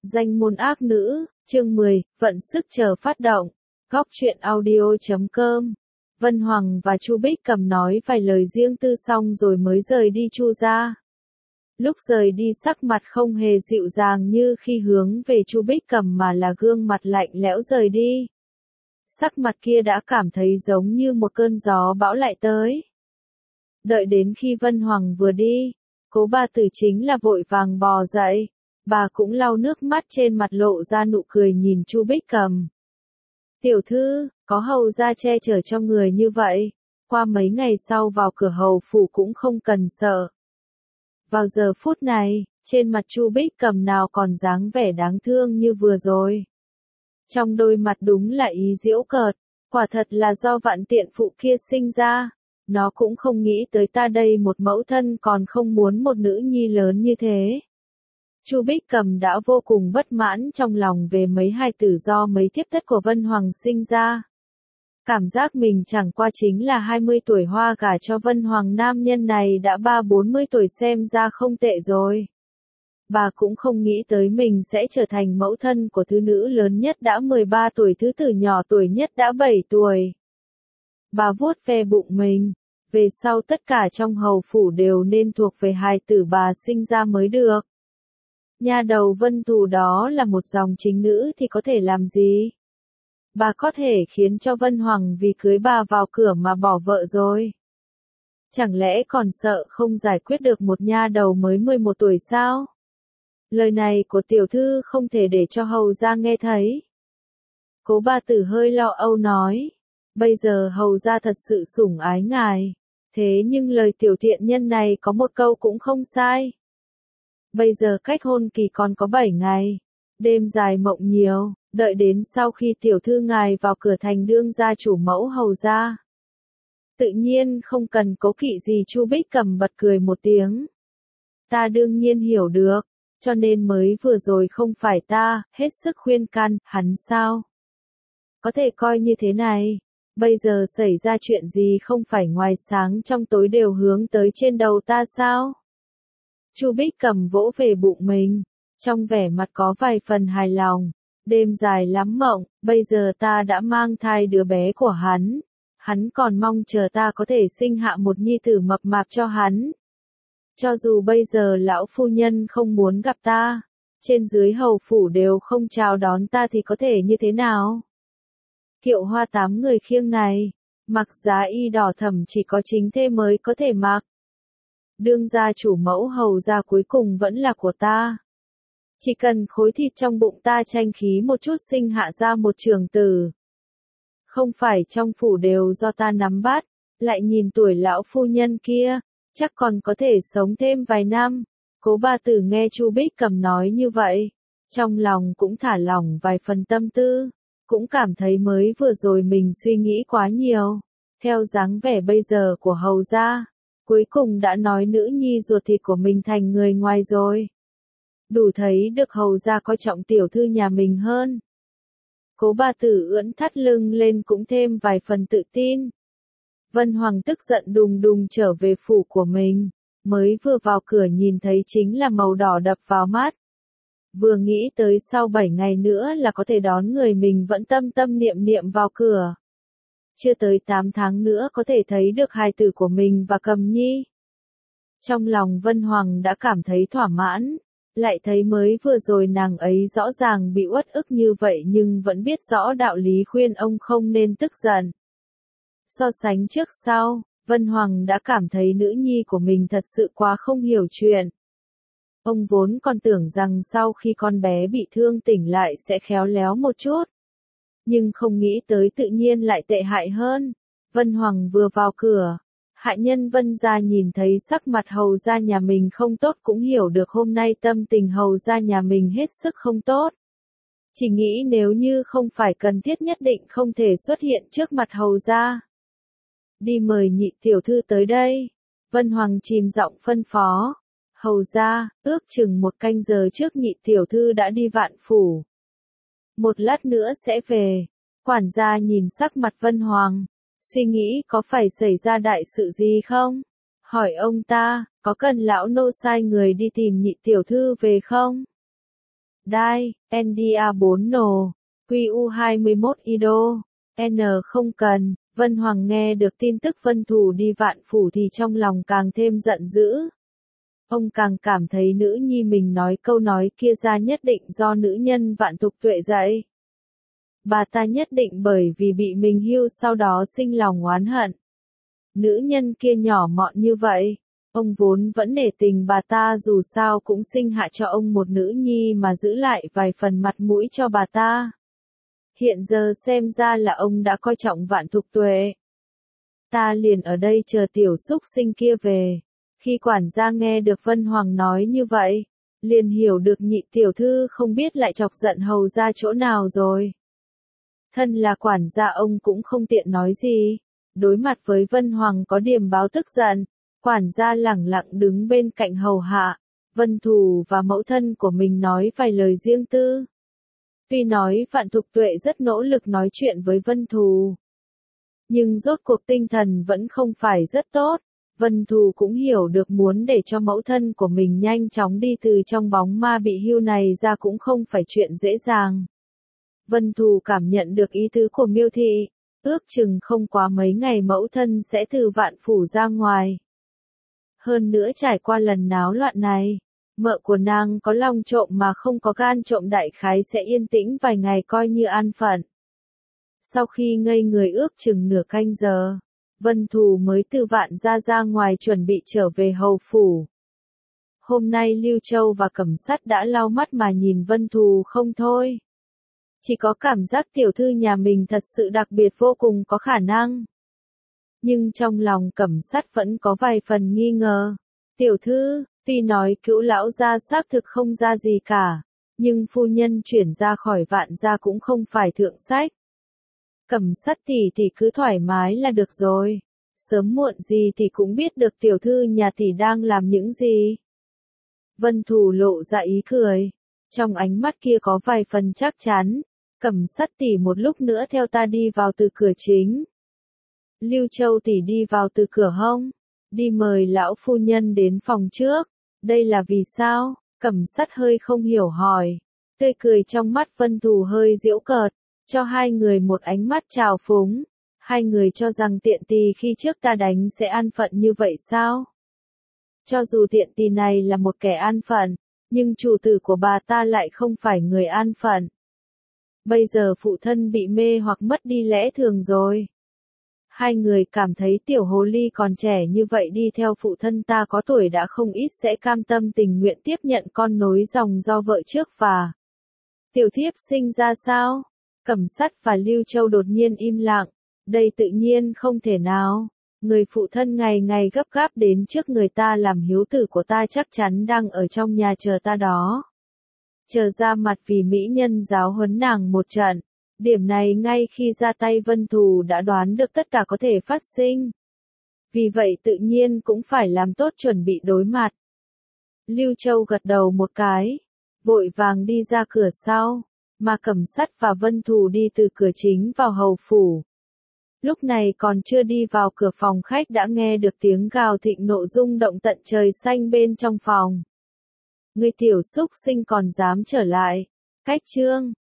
Danh môn ác nữ, chương 10, vận sức chờ phát động. Góc truyện audio.com. Vân Hoàng và Chu Bích Cầm nói vài lời riêng tư xong rồi mới rời đi Chu ra. Lúc rời đi sắc mặt không hề dịu dàng như khi hướng về Chu Bích Cầm mà là gương mặt lạnh lẽo rời đi. Sắc mặt kia đã cảm thấy giống như một cơn gió bão lại tới. Đợi đến khi Vân Hoàng vừa đi, Cố Ba Tử chính là vội vàng bò dậy. Bà cũng lau nước mắt trên mặt lộ ra nụ cười nhìn Chu Bích Cầm. Tiểu thư, có hầu gia che chở cho người như vậy, qua mấy ngày sau vào cửa hầu phủ cũng không cần sợ. Vào giờ phút này, trên mặt Chu Bích Cầm nào còn dáng vẻ đáng thương như vừa rồi. Trong đôi mặt đúng là ý giễu cợt, quả thật là do vạn tiện phụ kia sinh ra. Nó cũng không nghĩ tới ta đây một mẫu thân còn không muốn một nữ nhi lớn như thế. Chu Bích Cầm đã vô cùng bất mãn trong lòng về mấy hài tử do mấy thiếp thất của Vân Hoàng sinh ra. Cảm giác mình chẳng qua chính là 20 tuổi hoa gả cho Vân Hoàng, nam nhân này đã 30-40 tuổi xem ra không tệ rồi. Bà cũng không nghĩ tới mình sẽ trở thành mẫu thân của thứ nữ lớn nhất đã 13 tuổi, thứ tử nhỏ tuổi nhất đã 7 tuổi. Bà vuốt ve bụng mình, về sau tất cả trong hầu phủ đều nên thuộc về hài tử bà sinh ra mới được. Nha đầu Vân Thù đó là một dòng chính nữ thì có thể làm gì? Bà có thể khiến cho Vân Hoàng vì cưới bà vào cửa mà bỏ vợ rồi. Chẳng lẽ còn sợ không giải quyết được một nha đầu mới 11 tuổi sao? Lời này của tiểu thư không thể để cho hầu gia nghe thấy. Cố Ba Tử hơi lo âu nói. Bây giờ hầu gia thật sự sủng ái ngài. Thế nhưng lời tiểu thiện nhân này có một câu cũng không sai. Bây giờ cách hôn kỳ còn có 7 ngày. Đêm dài mộng nhiều, đợi đến sau khi tiểu thư ngài vào cửa thành đương gia chủ mẫu hầu gia. Tự nhiên không cần cố kỵ gì. Chu Bích Cầm bật cười một tiếng. Ta đương nhiên hiểu được, cho nên mới vừa rồi không phải ta hết sức khuyên can hắn sao? Có thể coi như thế này. Bây giờ xảy ra chuyện gì không phải ngoài sáng trong tối đều hướng tới trên đầu ta sao? Chu Bích Cầm vỗ về bụng mình, trong vẻ mặt có vài phần hài lòng. Đêm dài lắm mộng, bây giờ ta đã mang thai đứa bé của hắn. Hắn còn mong chờ ta có thể sinh hạ một nhi tử mập mạp cho hắn. Cho dù bây giờ lão phu nhân không muốn gặp ta, trên dưới hầu phủ đều không chào đón ta thì có thể như thế nào? Kiệu hoa 8 người khiêng này, mặc giá y đỏ thẫm chỉ có chính thê mới có thể mặc. Đương gia chủ mẫu hầu gia cuối cùng vẫn là của ta. Chỉ cần khối thịt trong bụng ta tranh khí một chút sinh hạ ra một trường tử. Không phải trong phủ đều do ta nắm bắt, lại nhìn tuổi lão phu nhân kia, chắc còn có thể sống thêm vài năm. Cố Ba Tử nghe Chu Bích Cầm nói như vậy, trong lòng cũng thả lỏng vài phần tâm tư, cũng cảm thấy mới vừa rồi mình suy nghĩ quá nhiều. Theo dáng vẻ bây giờ của hầu gia, cuối cùng đã nói nữ nhi ruột thịt của mình thành người ngoài rồi. Đủ thấy được hầu gia coi trọng tiểu thư nhà mình hơn. Cố Ba Tử ưỡn thắt lưng lên cũng thêm vài phần tự tin. Vân Hoàng tức giận đùng đùng trở về phủ của mình, mới vừa vào cửa nhìn thấy chính là màu đỏ đập vào mắt. Vừa nghĩ tới sau 7 ngày nữa là có thể đón người mình vẫn tâm tâm niệm niệm vào cửa. Chưa tới 8 tháng nữa có thể thấy được hài tử của mình và Cầm Nhi. Trong lòng Vân Hoàng đã cảm thấy thỏa mãn, lại thấy mới vừa rồi nàng ấy rõ ràng bị uất ức như vậy nhưng vẫn biết rõ đạo lý khuyên ông không nên tức giận. So sánh trước sau, Vân Hoàng đã cảm thấy nữ nhi của mình thật sự quá không hiểu chuyện. Ông vốn còn tưởng rằng sau khi con bé bị thương tỉnh lại sẽ khéo léo một chút. Nhưng không nghĩ tới tự nhiên lại tệ hại hơn. Vân Hoàng vừa vào cửa, hạ nhân Vân gia nhìn thấy sắc mặt hầu gia nhà mình không tốt cũng hiểu được hôm nay tâm tình hầu gia nhà mình hết sức không tốt. Chỉ nghĩ nếu như không phải cần thiết nhất định không thể xuất hiện trước mặt hầu gia. Đi mời nhị tiểu thư tới đây. Vân Hoàng chìm giọng phân phó. Hầu gia, ước chừng 1 canh giờ trước nhị tiểu thư đã đi Vạn phủ. 1 lát nữa sẽ về. Quản gia nhìn sắc mặt Vân Hoàng, suy nghĩ có phải xảy ra đại sự gì không? Hỏi ông ta, có cần lão nô sai người đi tìm nhị tiểu thư về không? Đai, NDA4 nồ, QU21 IDO, N không cần. Vân Hoàng nghe được tin tức Vân Thù đi Vạn Phủ thì trong lòng càng thêm giận dữ. Ông càng cảm thấy nữ nhi mình nói câu nói kia ra nhất định do nữ nhân Vạn Tục Tuệ dạy. Bà ta nhất định bởi vì bị mình hưu sau đó sinh lòng oán hận. Nữ nhân kia nhỏ mọn như vậy, ông vốn vẫn nể tình bà ta dù sao cũng sinh hạ cho ông một nữ nhi mà giữ lại vài phần mặt mũi cho bà ta. Hiện giờ xem ra là ông đã coi trọng Vạn Thục Tuệ. Ta liền ở đây chờ tiểu súc sinh kia về. Khi quản gia nghe được Vân Hoàng nói như vậy, liền hiểu được nhị tiểu thư không biết lại chọc giận hầu ra chỗ nào rồi. Thân là quản gia ông cũng không tiện nói gì. Đối mặt với Vân Hoàng có điểm báo tức giận, quản gia lẳng lặng đứng bên cạnh hầu hạ. Vân Thù và mẫu thân của mình nói vài lời riêng tư. Tuy nói Vạn Thục Tuệ rất nỗ lực nói chuyện với Vân Thù, nhưng rốt cuộc tinh thần vẫn không phải rất tốt. Vân Thù cũng hiểu được muốn để cho mẫu thân của mình nhanh chóng đi từ trong bóng ma bị hưu này ra cũng không phải chuyện dễ dàng. Vân Thù cảm nhận được ý tứ của Miêu Thị, ước chừng không quá mấy ngày mẫu thân sẽ từ Vạn Phủ ra ngoài. Hơn nữa trải qua lần náo loạn này, mợ của nàng có lòng trộm mà không có gan trộm đại khái sẽ yên tĩnh vài ngày coi như an phận. Sau khi ngây người ước chừng nửa canh giờ, Vân Thù mới từ Vạn ra ngoài chuẩn bị trở về hầu phủ. Hôm nay Lưu Châu và Cẩm Sắt đã lau mắt mà nhìn Vân Thù không thôi. Chỉ có cảm giác tiểu thư nhà mình thật sự đặc biệt vô cùng có khả năng. Nhưng trong lòng Cẩm Sắt vẫn có vài phần nghi ngờ. Tiểu thư, tuy nói Cữu lão gia xác thực không ra gì cả, nhưng phu nhân chuyển ra khỏi Vạn gia cũng không phải thượng sách. Cẩm Sắt tỷ cứ thoải mái là được rồi. Sớm muộn gì thì cũng biết được tiểu thư nhà tỷ đang làm những gì. Vân Thù lộ ra ý cười. Trong ánh mắt kia có vài phần chắc chắn. Cẩm Sắt tỷ một lúc nữa theo ta đi vào từ cửa chính. Lưu Châu tỷ đi vào từ cửa hông. Đi mời lão phu nhân đến phòng trước. Đây là vì sao? Cẩm Sắt hơi không hiểu hỏi. Tươi cười trong mắt Vân Thù hơi giễu cợt. Cho hai người một ánh mắt trào phúng. Hai người cho rằng tiện tì khi trước ta đánh sẽ an phận như vậy sao? Cho dù tiện tì này là một kẻ an phận, nhưng chủ tử của bà ta lại không phải người an phận. Bây giờ phụ thân bị mê hoặc mất đi lẽ thường rồi. Hai người cảm thấy tiểu hồ ly còn trẻ như vậy đi theo phụ thân ta có tuổi đã không ít sẽ cam tâm tình nguyện tiếp nhận con nối dòng do vợ trước và tiểu thiếp sinh ra sao? Cẩm Sắt và Lưu Châu đột nhiên im lặng. Đây tự nhiên không thể nào. Người phụ thân ngày ngày gấp gáp đến trước người ta làm hiếu tử của ta chắc chắn đang ở trong nhà chờ ta đó. Chờ ra mặt vì mỹ nhân giáo huấn nàng một trận. Điểm này ngay khi ra tay Vân Thù đã đoán được tất cả có thể phát sinh. Vì vậy tự nhiên cũng phải làm tốt chuẩn bị đối mặt. Lưu Châu gật đầu một cái, vội vàng đi ra cửa sau, mà Cẩm Sắt và Vân Thù đi từ cửa chính vào hầu phủ. Lúc này còn chưa đi vào cửa phòng khách đã nghe được tiếng gào thịnh nộ rung động tận trời xanh bên trong phòng. Người tiểu xúc sinh còn dám trở lại. Cách chương